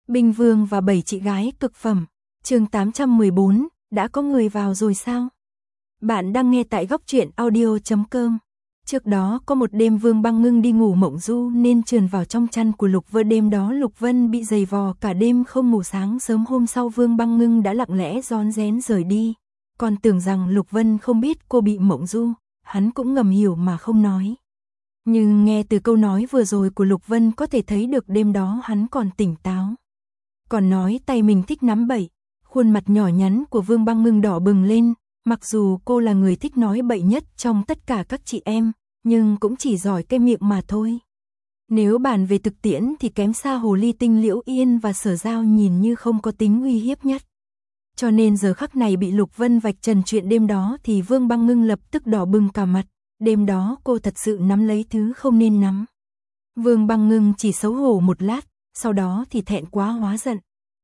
Binh Vương và 7 chị gái cực phẩm. Chương 814, đã có người vào rồi sao? Bạn đang nghe tại góc truyện audio.com. Trước đó có một đêm Vương Băng Ngưng đi ngủ mộng du nên trườn vào trong chăn của Lục Vân. Đêm đó Lục Vân bị giày vò cả đêm không ngủ. Sáng sớm hôm sau Vương Băng Ngưng đã lặng lẽ rón rén rời đi. Còn tưởng rằng Lục Vân không biết cô bị mộng du, hắn cũng ngầm hiểu mà không nói. Nhưng nghe từ câu nói vừa rồi của Lục Vân có thể thấy được đêm đó hắn còn tỉnh táo. Còn nói tay mình thích nắm bậy, khuôn mặt nhỏ nhắn của Vương Băng Ngưng đỏ bừng lên, mặc dù cô là người thích nói bậy nhất trong tất cả các chị em, nhưng cũng chỉ giỏi cái miệng mà thôi. Nếu bàn về thực tiễn thì kém xa hồ ly tinh Liễu Yên và Sở Giao nhìn như không có tính uy hiếp nhất. Cho nên giờ khắc này bị Lục Vân vạch trần chuyện đêm đó thì Vương Băng Ngưng lập tức đỏ bừng cả mặt, đêm đó cô thật sự nắm lấy thứ không nên nắm. Vương Băng Ngưng chỉ xấu hổ một lát, sau đó thì thẹn quá hóa giận.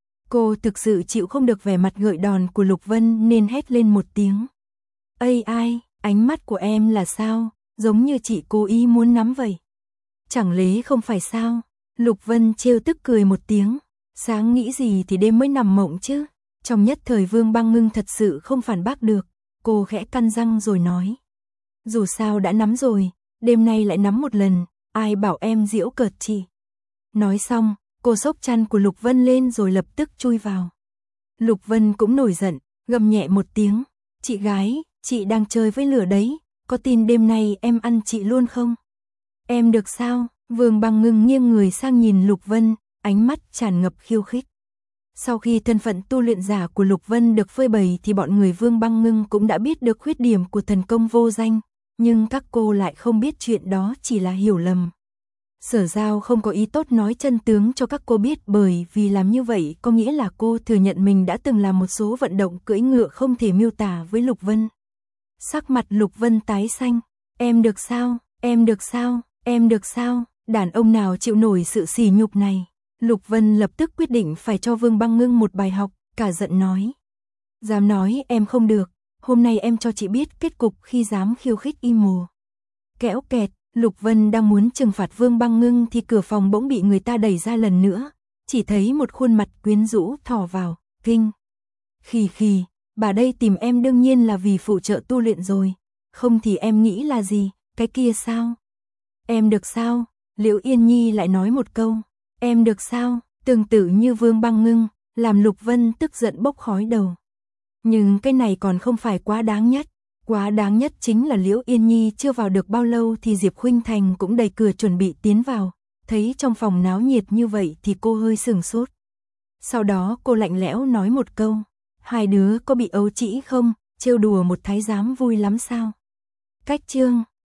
Cô thực sự chịu không được vẻ mặt gợi đòn của Lục Vân nên hét lên một tiếng. Ây ai, ánh mắt của em là sao, giống như chị cố ý muốn nắm vậy. Chẳng lẽ không phải sao? Lục Vân trêu tức cười một tiếng. Sáng nghĩ gì thì đêm mới nằm mộng chứ. Trong nhất thời Vương Băng Ngưng thật sự không phản bác được. Cô khẽ căn răng rồi nói. Dù sao đã nắm rồi, đêm nay lại nắm một lần, ai bảo em giễu cợt chị. Nói xong, cô xốc chăn của Lục Vân lên rồi lập tức chui vào. Lục Vân cũng nổi giận, gầm nhẹ một tiếng. Chị gái, chị đang chơi với lửa đấy, có tin đêm nay em ăn chị luôn không? Em được sao? Vương Băng Ngưng nghiêng người sang nhìn Lục Vân, ánh mắt tràn ngập khiêu khích. Sau khi thân phận tu luyện giả của Lục Vân được phơi bày thì bọn người Vương Băng Ngưng cũng đã biết được khuyết điểm của thần công vô danh, nhưng các cô lại không biết chuyện đó chỉ là hiểu lầm. Sở Giao không có ý tốt nói chân tướng cho các cô biết, bởi vì làm như vậy có nghĩa là cô thừa nhận mình đã từng làm một số vận động cưỡi ngựa không thể miêu tả với Lục Vân. Sắc mặt Lục Vân tái xanh, em được sao, em được sao, em được sao, đàn ông nào chịu nổi sự sỉ nhục này. Lục Vân lập tức quyết định phải cho Vương Băng Ngưng một bài học, cả giận nói. Dám nói em không được, hôm nay em cho chị biết kết cục khi dám khiêu khích y mồ. Kẽo kẹt, Lục Vân đang muốn trừng phạt Vương Băng Ngưng thì cửa phòng bỗng bị người ta đẩy ra lần nữa, chỉ thấy một khuôn mặt quyến rũ thò vào, kinh. Khì khì, bà đây tìm em đương nhiên là vì phụ trợ tu luyện rồi, không thì em nghĩ là gì, cái kia sao? Em được sao? Liễu Yên Nhi lại nói một câu, em được sao? Tương tự như Vương Băng Ngưng, làm Lục Vân tức giận bốc khói đầu. Nhưng cái này còn không phải quá đáng nhất. Quá đáng nhất chính là Liễu Yên Nhi chưa vào được bao lâu thì Diệp Khuynh Thành cũng đẩy cửa chuẩn bị tiến vào. Thấy trong phòng náo nhiệt như vậy thì cô hơi sửng sốt. Sau đó cô lạnh lẽo nói một câu. Hai đứa có bị ấu trĩ không? Trêu đùa một thái giám vui lắm sao? Cách chương